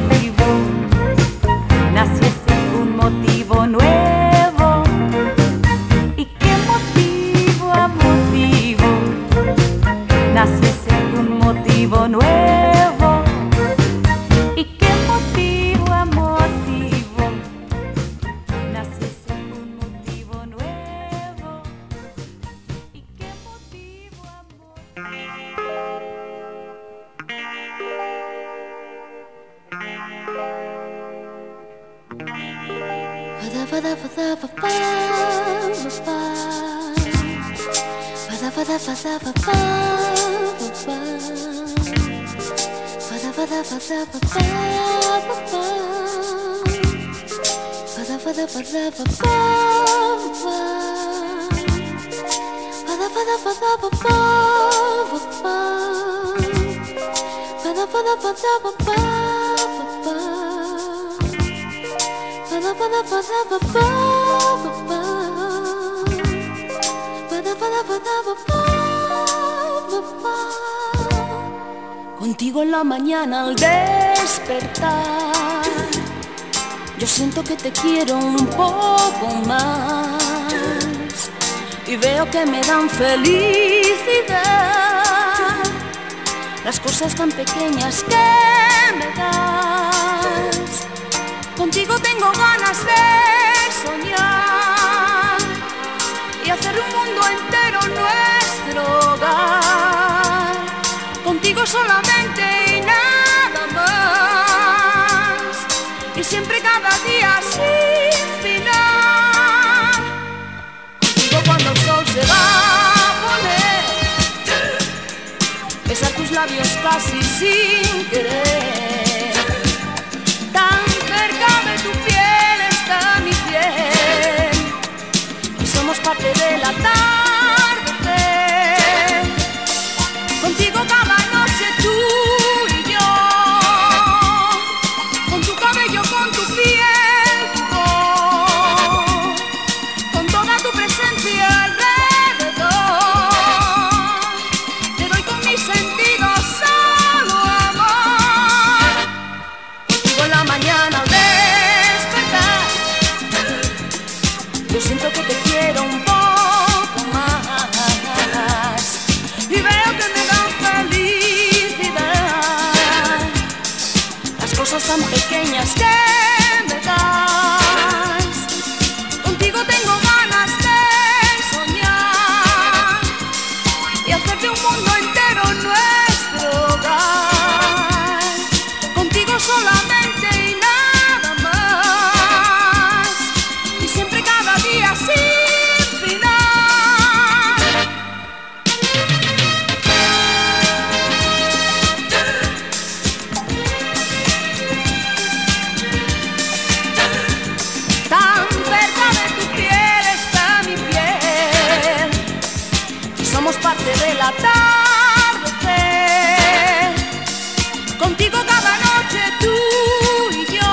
S2: naciese motivo nuevo? ¿Y qué motivo a motivo naciese un motivo nuevo? ¿Y qué motivo a motivo naciese un motivo nuevo? ¿Y qué motivo a
S10: Contigo en la mañana al despertar, yo siento que te quiero un poco más y veo que me dan felicidad las cosas tan pequeñas que me das. Contigo tengo ganas de soñar y hacer un mundo entero nuestro hogar. Contigo solamente y nada más, y siempre cada día sin final. Contigo cuando el sol se va a poner, besar tus labios casi sin querer. Tan cerca de tu piel está mi piel, y somos parte de la tarde. Contigo cada noche tú y yo, con tu cabello, con tu piel, con toda tu presencia alrededor. Te doy con mis sentidos solo amor. Contigo en la mañana al despertar, yo siento que te quiero un poco más y veo que me cosas tan pequeñas que me das. Contigo tengo ganas de soñar y hacer de un mundo entero nuestro hogar. Contigo solamente y nada más, y siempre cada día sin final. somos parte del atardecer. Contigo cada noche tú y yo,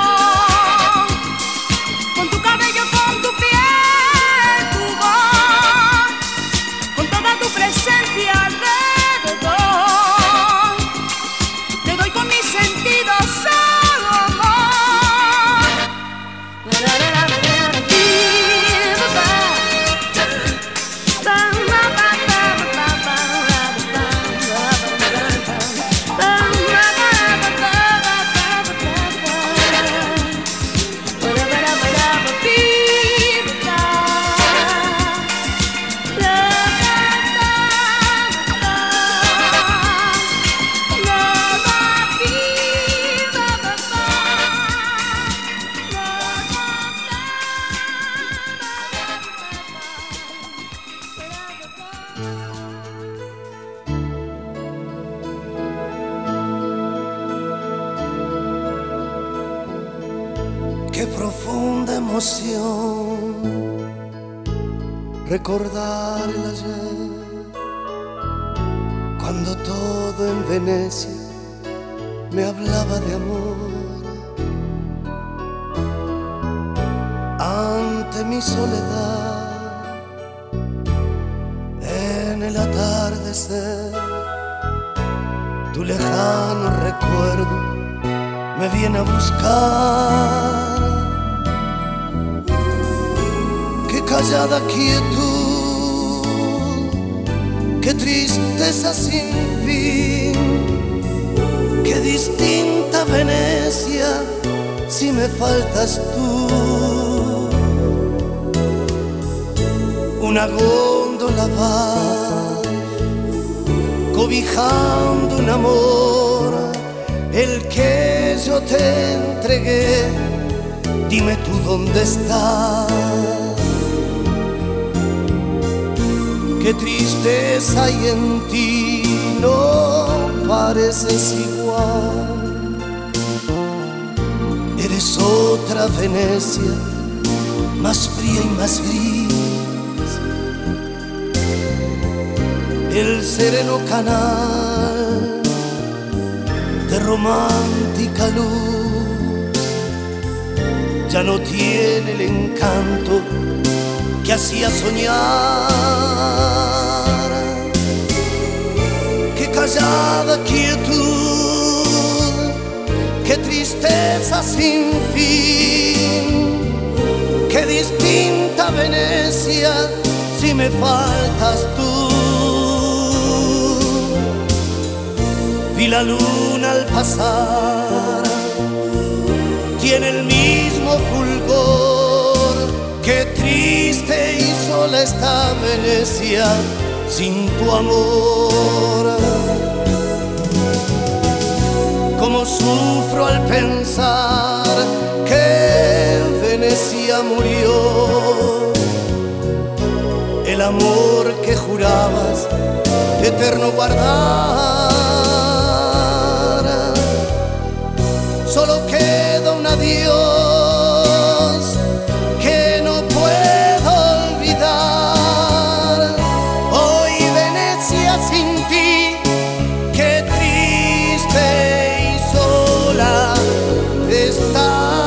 S10: con tu cabello, con tu piel, tu voz, con toda tu presencia alrededor. Te doy con mis sentidos solo amor.
S12: Qué profunda emoción recordar el ayer, cuando todo en Venecia me hablaba de amor. Ante mi soledad, en el atardecer, tu lejano recuerdo me viene a buscar. Qué callada quietud, qué tristeza sin fin, qué distinta Venecia si me faltas tú. Una góndola va cobijando un amor, el que yo te entregué. Dime tú dónde estás. Qué tristeza hay en ti, no pareces igual. Eres otra Venecia, más fría y más gris. El sereno canal de romántica luz ya no tiene el encanto que hacía soñar. Qué callada quietud, qué tristeza sin fin, qué distinta Venecia si me faltas tú. Vi la luna al pasar, tiene el mismo fulgor. Qué triste y sola está Venecia sin tu amor. Cómo sufro al pensar que Venecia murió. El amor que jurabas eterno guardar, solo queda un adiós que no puedo olvidar. Hoy Venecia sin ti, qué triste y sola está.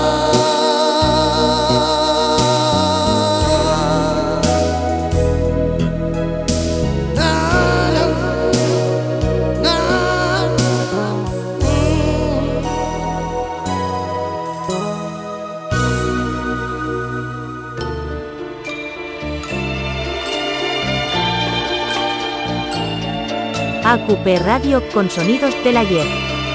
S6: AQP Radio con sonidos del ayer.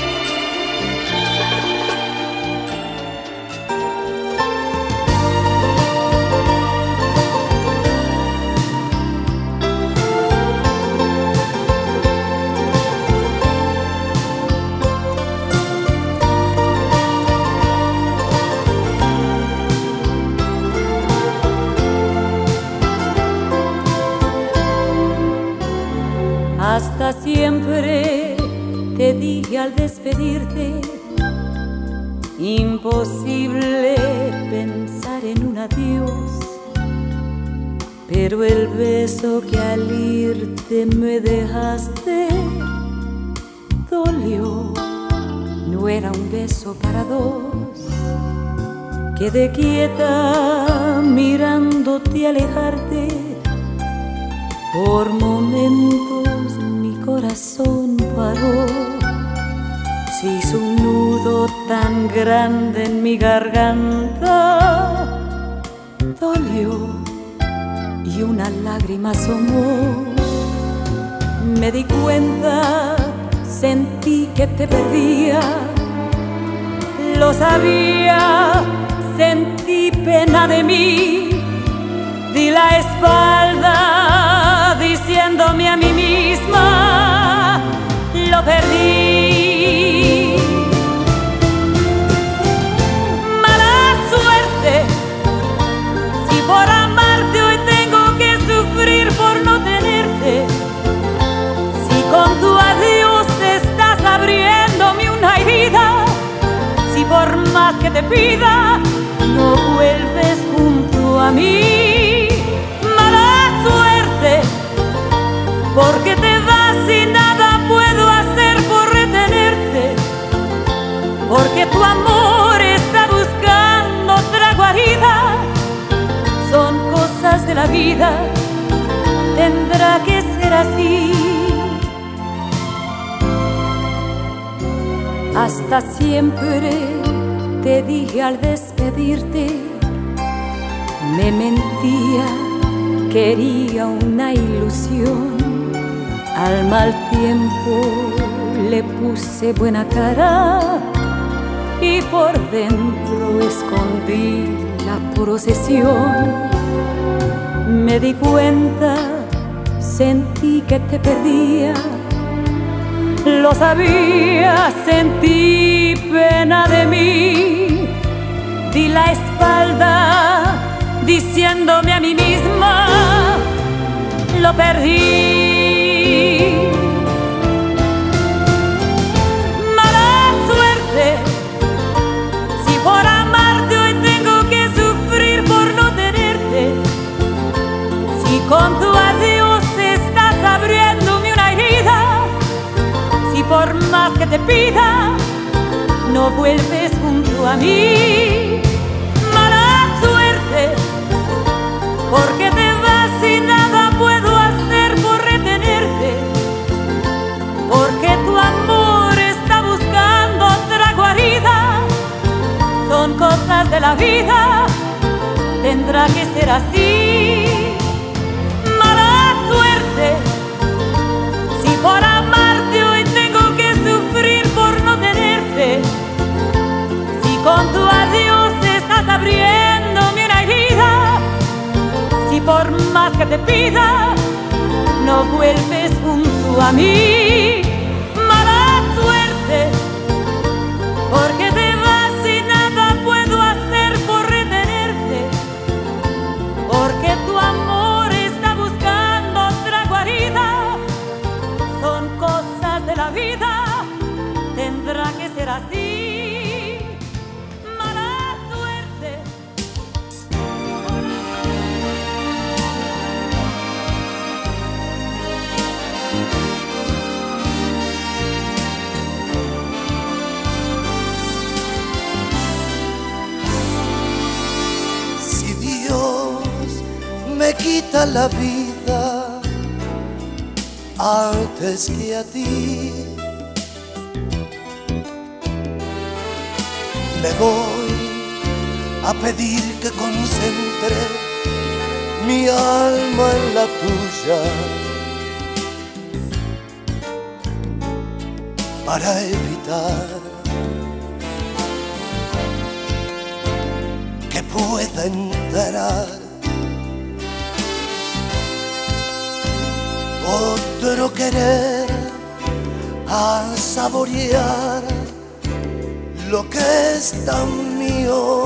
S2: Hasta siempre, te dije al despedirte, imposible pensar en un adiós. pero el beso que al irte me dejaste dolió. No era un beso para dos. Quedé quieta mirándote alejarte. Por momentos mi corazón paró. Se hizo un nudo tan grande en mi garganta. Dolió y una lágrima asomó. Me di cuenta, sentí que te perdía. Lo sabía, sentí pena de mí. Di la espalda diciéndome a mí misma, lo perdí. Mala suerte, si por amarte hoy tengo que sufrir por no tenerte. Si con tu adiós estás abriéndome una herida. Si por más que te pida no vuelves junto a mí. Mala suerte, porque te vas y nada puedo hacer por retenerte. Porque tu amor está buscando otra guarida. Son cosas de la vida, tendrá que ser así. Hasta siempre, te dije al despedirte. Me mentía, quería una ilusión. Al mal tiempo le puse buena cara y por dentro escondí la posesión. Me di cuenta, sentí que te perdía. Lo sabía, sentí pena de mí. Di la espalda diciéndome a mí misma, lo perdí. Mala suerte, si por amarte hoy tengo que sufrir por no tenerte. Si con tu adiós estás abriéndome una herida. Si por más que te pida no vuelves junto a mí. Mala suerte, porque te vas y nada puedo hacer por retenerte. Porque tu amor está buscando otra guarida. Son cosas de la vida, tendrá que ser así. Mala suerte, si por amarte hoy tengo que sufrir por no tenerte. Si con tu adiós estás abriéndome una herida. Si por más que te pida no vuelves junto a mí. Mala suerte, porque te vas y nada puedo hacer por retenerte. Porque tu amor está buscando otra guarida. Son cosas de la vida, tendrá que ser así. Mala suerte.
S12: Si Dios me quita la vida antes que a ti, le voy a pedir que concentre mi alma en la tuya para evitar que pueda entrar otro querer a saborear lo que es tan mío.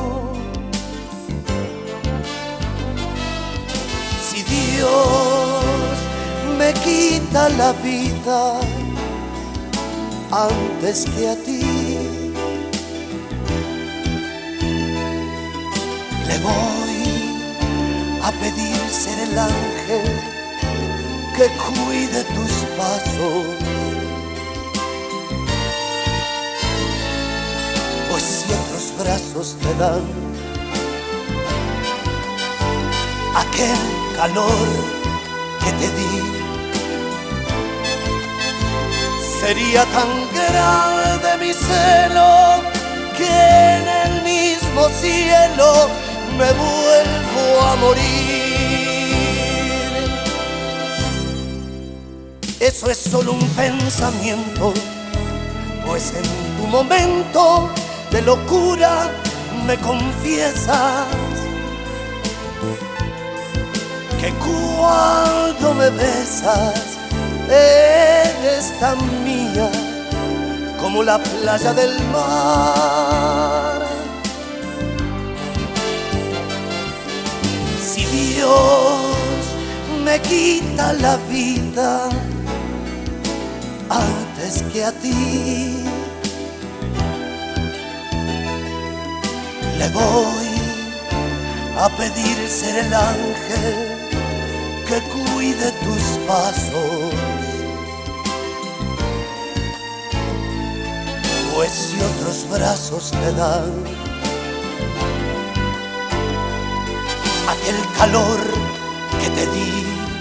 S12: Si Dios me quita la vida antes que a ti, le voy a pedir ser el ángel que cuide tus pasos. Pues si otros brazos te dan aquel calor que te di, sería tan grande mi celo que en el mismo cielo me vuelvo a morir. Eso es solo un pensamiento, pues en tu momento de locura me confiesas que cuando me besas eres tan mía como la playa del mar. Si Dios me quita la vida antes que a ti, le voy a pedir ser el ángel que cuide tus pasos. Pues si otros brazos te dan aquel calor que te di,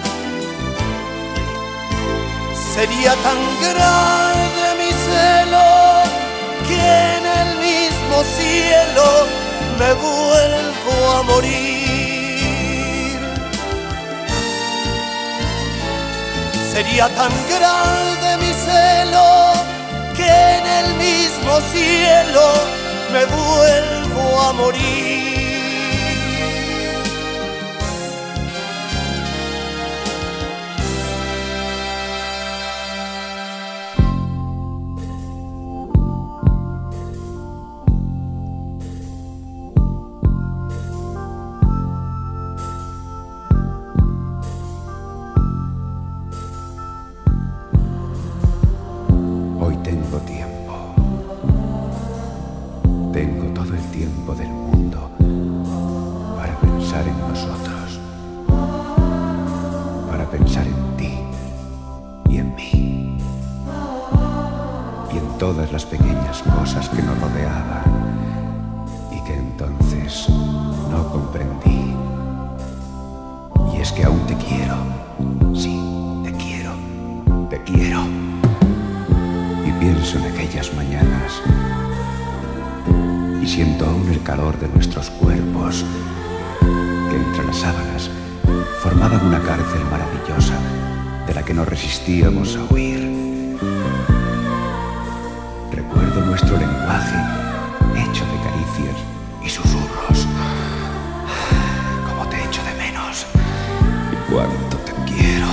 S12: sería tan grande mi celo que en el mismo cielo me vuelvo a morir. Sería tan grande mi celo que en el mismo cielo me vuelvo a morir.
S13: Todas las pequeñas cosas que nos rodeaban y que entonces no comprendí. Y es que aún te quiero, sí, te quiero, te quiero. Y pienso en aquellas mañanas y siento aún el calor de nuestros cuerpos que entre las sábanas formaban una cárcel maravillosa de la que no resistíamos a huir. Recuerdo nuestro lenguaje hecho de caricias y susurros. Cómo te echo de menos y cuánto te quiero.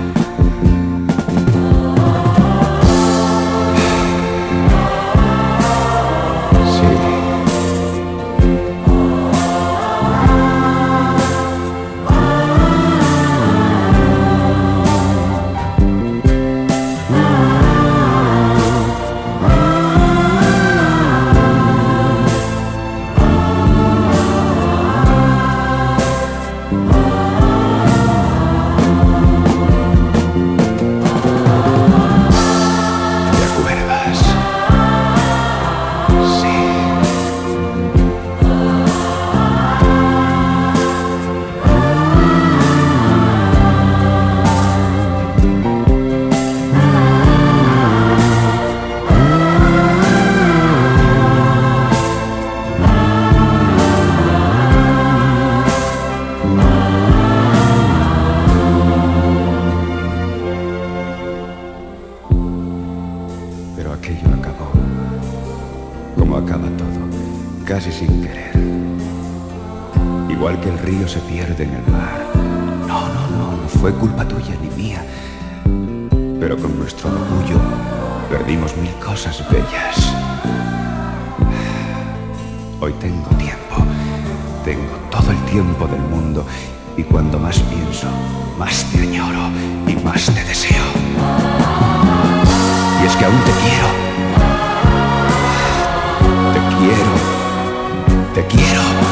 S13: Casi sin querer, igual que el río se pierde en el mar. No fue culpa tuya ni mía, pero con nuestro orgullo perdimos mil cosas bellas. Hoy tengo tiempo, tengo todo el tiempo del mundo, y cuando más pienso, más te añoro y más te deseo. Y es que aún te quiero, te quiero. Te quiero.